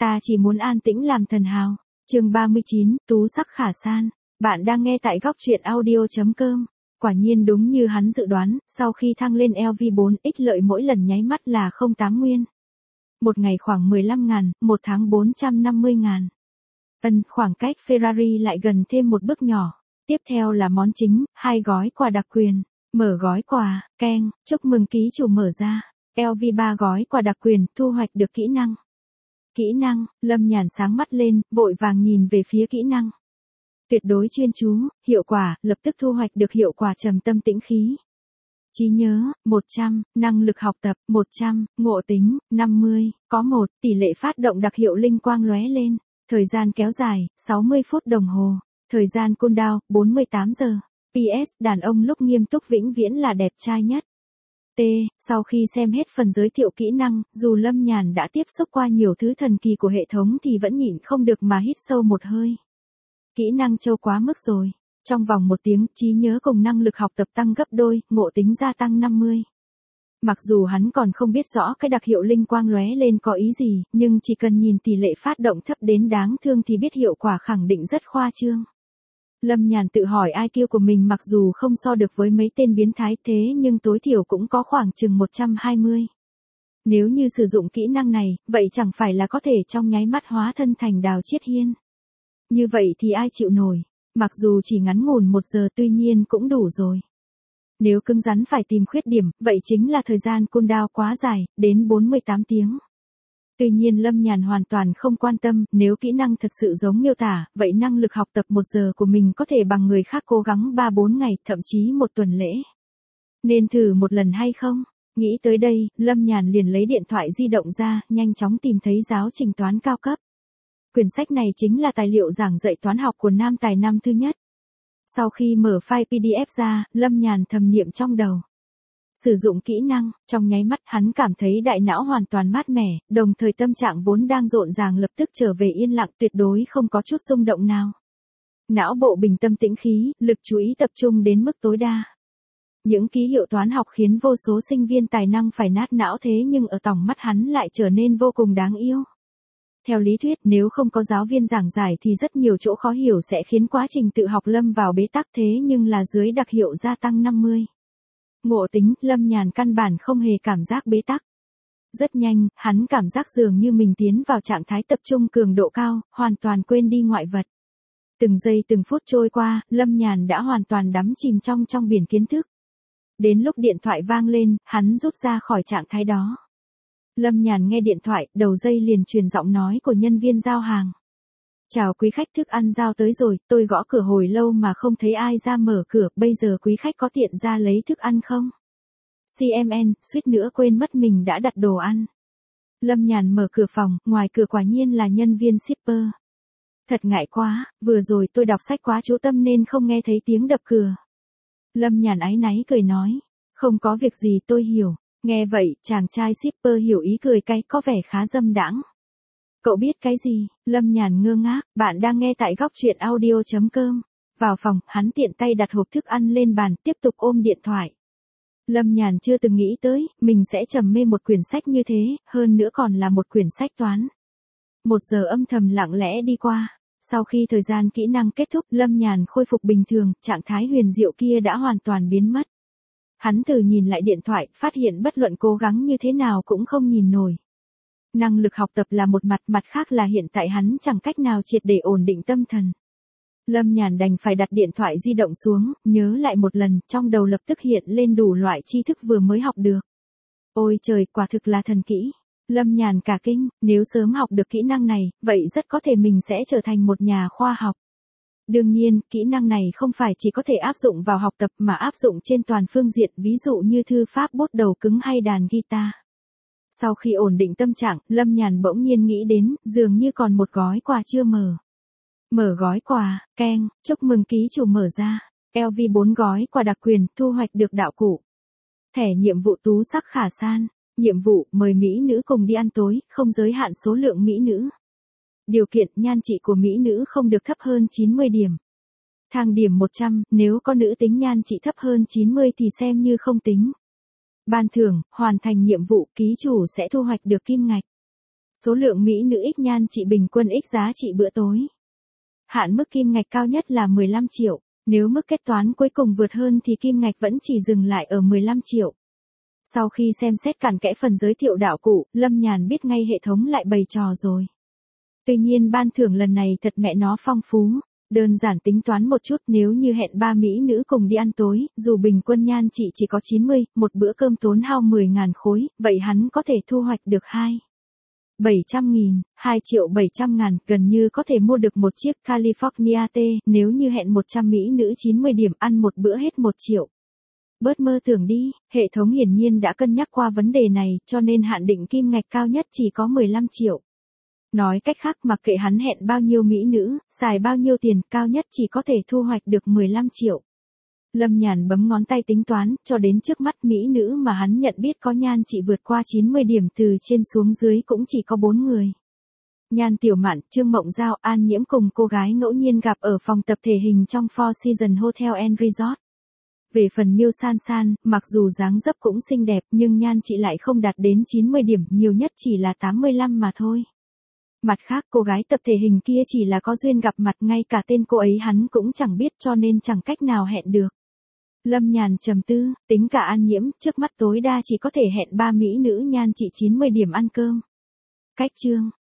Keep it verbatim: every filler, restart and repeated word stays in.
Ta chỉ muốn an tĩnh làm thần hào. Chương ba mươi chín, tú sắc khả san. Bạn đang nghe tại góc truyện audio chấm com. Quả nhiên đúng như hắn dự đoán, sau khi thăng lên L V bốn X lợi mỗi lần nháy mắt là không tám nguyên. Một ngày khoảng mười lăm ngàn, một tháng bốn trăm năm mươi ngàn. Ân, khoảng cách Ferrari lại gần thêm một bước nhỏ. Tiếp theo là món chính, hai gói quà đặc quyền. Mở gói quà, keng, chúc mừng ký chủ mở ra. L V ba gói quà đặc quyền, thu hoạch được kỹ năng. Kỹ năng, Lâm Nhàn sáng mắt lên, vội vàng nhìn về phía kỹ năng. Tuyệt đối chuyên chú, hiệu quả, lập tức thu hoạch được hiệu quả trầm tâm tĩnh khí. Trí nhớ, một trăm, năng lực học tập, một trăm, ngộ tính, năm mươi, có một, tỷ lệ phát động đặc hiệu linh quang lóe lên, thời gian kéo dài, sáu mươi phút đồng hồ, thời gian cooldown, bốn mươi tám giờ. P S, đàn ông lúc nghiêm túc vĩnh viễn là đẹp trai nhất. T, sau khi xem hết phần giới thiệu kỹ năng, dù Lâm Nhàn đã tiếp xúc qua nhiều thứ thần kỳ của hệ thống thì vẫn nhịn không được mà hít sâu một hơi. Kỹ năng trâu quá mức rồi. Trong vòng một tiếng, trí nhớ cùng năng lực học tập tăng gấp đôi, ngộ tính gia tăng năm mươi. Mặc dù hắn còn không biết rõ cái đặc hiệu linh quang lóe lên có ý gì, nhưng chỉ cần nhìn tỷ lệ phát động thấp đến đáng thương thì biết hiệu quả khẳng định rất khoa trương. Lâm Nhàn tự hỏi I Q của mình mặc dù không so được với mấy tên biến thái thế nhưng tối thiểu cũng có khoảng chừng một trăm hai mươi. Nếu như sử dụng kỹ năng này, vậy chẳng phải là có thể trong nháy mắt hóa thân thành Đào Chiết Hiên. Như vậy thì ai chịu nổi, mặc dù chỉ ngắn ngủn một giờ tuy nhiên cũng đủ rồi. Nếu cứng rắn phải tìm khuyết điểm, vậy chính là thời gian cooldown quá dài, đến bốn mươi tám tiếng. Tuy nhiên Lâm Nhàn hoàn toàn không quan tâm, nếu kỹ năng thật sự giống miêu tả, vậy năng lực học tập một giờ của mình có thể bằng người khác cố gắng ba bốn ngày, thậm chí một tuần lễ. Nên thử một lần hay không? Nghĩ tới đây, Lâm Nhàn liền lấy điện thoại di động ra, nhanh chóng tìm thấy giáo trình toán cao cấp. Quyển sách này chính là tài liệu giảng dạy toán học của nam tài năm thứ nhất. Sau khi mở file P D F ra, Lâm Nhàn thầm niệm trong đầu. Sử dụng kỹ năng, trong nháy mắt hắn cảm thấy đại não hoàn toàn mát mẻ, đồng thời tâm trạng vốn đang rộn ràng lập tức trở về yên lặng tuyệt đối không có chút rung động nào. Não bộ bình tâm tĩnh khí, lực chú ý tập trung đến mức tối đa. Những ký hiệu toán học khiến vô số sinh viên tài năng phải nát não thế nhưng ở tỏng mắt hắn lại trở nên vô cùng đáng yêu. Theo lý thuyết nếu không có giáo viên giảng giải thì rất nhiều chỗ khó hiểu sẽ khiến quá trình tự học lâm vào bế tắc thế nhưng là dưới đặc hiệu gia tăng năm mươi. Ngộ tính, Lâm Nhàn căn bản không hề cảm giác bế tắc. Rất nhanh, hắn cảm giác dường như mình tiến vào trạng thái tập trung cường độ cao, hoàn toàn quên đi ngoại vật. Từng giây từng phút trôi qua, Lâm Nhàn đã hoàn toàn đắm chìm trong trong biển kiến thức. Đến lúc điện thoại vang lên, hắn rút ra khỏi trạng thái đó. Lâm Nhàn nghe điện thoại, đầu dây liền truyền giọng nói của nhân viên giao hàng. Chào quý khách, thức ăn giao tới rồi, tôi gõ cửa hồi lâu mà không thấy ai ra mở cửa, bây giờ quý khách có tiện ra lấy thức ăn không? xê em en, suýt nữa quên mất mình đã đặt đồ ăn. Lâm Nhàn mở cửa phòng, ngoài cửa quả nhiên là nhân viên shipper. Thật ngại quá, vừa rồi tôi đọc sách quá chú tâm nên không nghe thấy tiếng đập cửa. Lâm Nhàn áy náy cười nói, không có việc gì tôi hiểu. Nghe vậy, chàng trai shipper hiểu ý cười cay có vẻ khá dâm đãng. Cậu biết cái gì? Lâm Nhàn ngơ ngác, bạn đang nghe tại góc truyện audio chấm com. Vào phòng, hắn tiện tay đặt hộp thức ăn lên bàn, tiếp tục ôm điện thoại. Lâm Nhàn chưa từng nghĩ tới, mình sẽ trầm mê một quyển sách như thế, hơn nữa còn là một quyển sách toán. Một giờ âm thầm lặng lẽ đi qua. Sau khi thời gian kỹ năng kết thúc, Lâm Nhàn khôi phục bình thường, trạng thái huyền diệu kia đã hoàn toàn biến mất. Hắn thử nhìn lại điện thoại, phát hiện bất luận cố gắng như thế nào cũng không nhìn nổi. Năng lực học tập là một mặt, mặt khác là hiện tại hắn chẳng cách nào triệt để ổn định tâm thần. Lâm Nhàn đành phải đặt điện thoại di động xuống, nhớ lại một lần, trong đầu lập tức hiện lên đủ loại tri thức vừa mới học được. Ôi trời, quả thực là thần kỹ. Lâm Nhàn cả kinh, nếu sớm học được kỹ năng này, vậy rất có thể mình sẽ trở thành một nhà khoa học. Đương nhiên, kỹ năng này không phải chỉ có thể áp dụng vào học tập mà áp dụng trên toàn phương diện, ví dụ như thư pháp bút đầu cứng hay đàn guitar. Sau khi ổn định tâm trạng, Lâm Nhàn bỗng nhiên nghĩ đến, dường như còn một gói quà chưa mở. Mở gói quà, keng, chúc mừng ký chủ mở ra. L V bốn gói quà đặc quyền, thu hoạch được đạo cụ. Thẻ nhiệm vụ tú sắc khả san. Nhiệm vụ, mời mỹ nữ cùng đi ăn tối, không giới hạn số lượng mỹ nữ. Điều kiện, nhan trị của mỹ nữ không được thấp hơn chín mươi điểm. Thang điểm một trăm, nếu có nữ tính nhan trị thấp hơn chín mươi thì xem như không tính. Ban thưởng, hoàn thành nhiệm vụ, ký chủ sẽ thu hoạch được kim ngạch. Số lượng mỹ nữ ích nhan trị bình quân ích giá trị bữa tối. Hạn mức kim ngạch cao nhất là mười lăm triệu, nếu mức kết toán cuối cùng vượt hơn thì kim ngạch vẫn chỉ dừng lại ở mười lăm triệu. Sau khi xem xét cặn kẽ phần giới thiệu đạo cụ, Lâm Nhàn biết ngay hệ thống lại bày trò rồi. Tuy nhiên ban thưởng lần này thật mẹ nó phong phú. Đơn giản tính toán một chút, nếu như hẹn ba mỹ nữ cùng đi ăn tối, dù bình quân nhan trị chỉ có chín mươi, một bữa cơm tốn hao mười ngàn khối, vậy hắn có thể thu hoạch được hai bảy trăm nghìn, hai triệu bảy trăm ngàn, gần như có thể mua được một chiếc California T, nếu như hẹn một trăm mỹ nữ chín mươi điểm ăn một bữa hết một triệu. Bớt mơ tưởng đi, hệ thống hiển nhiên đã cân nhắc qua vấn đề này, cho nên hạn định kim ngạch cao nhất chỉ có mười lăm triệu. Nói cách khác, mặc kệ hắn hẹn bao nhiêu mỹ nữ, xài bao nhiêu tiền, cao nhất chỉ có thể thu hoạch được mười lăm triệu. Lâm Nhàn bấm ngón tay tính toán, cho đến trước mắt mỹ nữ mà hắn nhận biết có nhan trị vượt qua chín mươi điểm từ trên xuống dưới cũng chỉ có bốn người. Nhan Tiểu Mạn, Trương Mộng Giao, An Nhiễm cùng cô gái ngẫu nhiên gặp ở phòng tập thể hình trong Four Seasons Hotel and Resort. Về phần Miêu San San, mặc dù dáng dấp cũng xinh đẹp nhưng nhan trị lại không đạt đến chín mươi điểm, nhiều nhất chỉ là tám mươi lăm mà thôi. Mặt khác, cô gái tập thể hình kia chỉ là có duyên gặp mặt, ngay cả tên cô ấy hắn cũng chẳng biết, cho nên chẳng cách nào hẹn được. Lâm Nhàn trầm tư, tính cả An Nhiễm, trước mắt tối đa chỉ có thể hẹn ba mỹ nữ nhan trị chín mươi điểm ăn cơm. Cách chương